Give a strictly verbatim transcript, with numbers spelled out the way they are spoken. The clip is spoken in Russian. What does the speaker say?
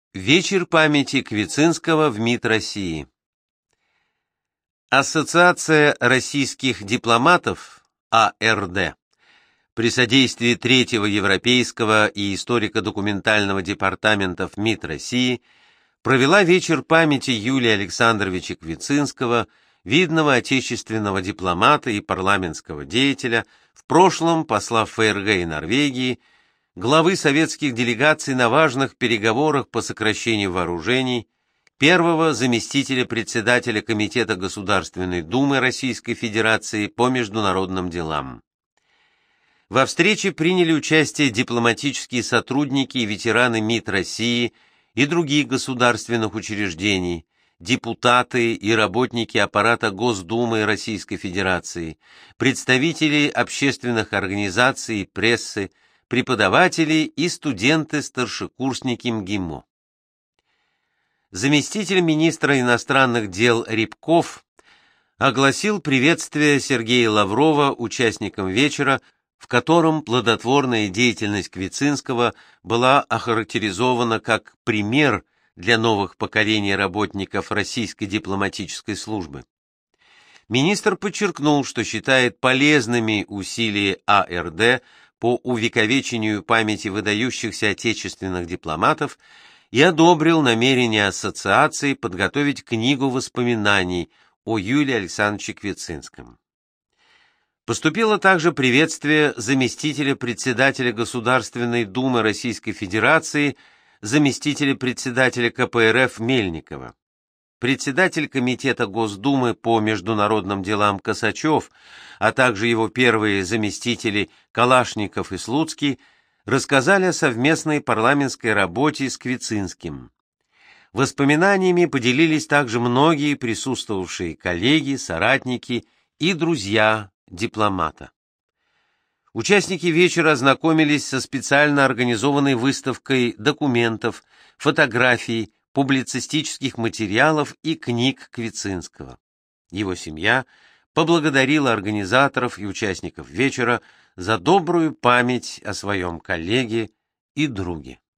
Вечер памяти Квицинского в МИД России. Ассоциация российских дипломатов А Р Д при содействии Третьего Европейского и историко-документального департаментов МИД России провела вечер памяти Юлия Александровича Квицинского, видного отечественного дипломата и парламентского деятеля, в прошлом посла Ф Р Г и Норвегии, главы советских делегаций на важных переговорах по сокращению вооружений, первого заместителя председателя Комитета Государственной Думы Российской Федерации по международным делам. Во встрече приняли участие дипломатические сотрудники и ветераны МИД России и других государственных учреждений, депутаты и работники аппарата Госдумы Российской Федерации, представители общественных организаций и прессы, преподаватели и студенты-старшекурсники МГИМО. Заместитель министра иностранных дел Рябков огласил приветствие Сергея Лаврова участникам вечера, в котором плодотворная деятельность Квицинского была охарактеризована как пример для новых поколений работников российской дипломатической службы. Министр подчеркнул, что считает полезными усилия А Р Д по увековечению памяти выдающихся отечественных дипломатов и одобрил намерение ассоциации подготовить книгу воспоминаний о Юлии Александровиче Квицинском. Поступило также приветствие заместителя председателя Государственной Думы Российской Федерации, заместителя председателя К П Р Ф Мельникова. Председатель Комитета Госдумы по международным делам Косачев, а также его первые заместители Калашников и Слуцкий рассказали о совместной парламентской работе с Квицинским. Воспоминаниями поделились также многие присутствовавшие коллеги, соратники и друзья дипломата. Участники вечера ознакомились со специально организованной выставкой документов, фотографий, публицистических материалов и книг Квицинского. Его семья поблагодарила организаторов и участников вечера за добрую память о своем коллеге и друге.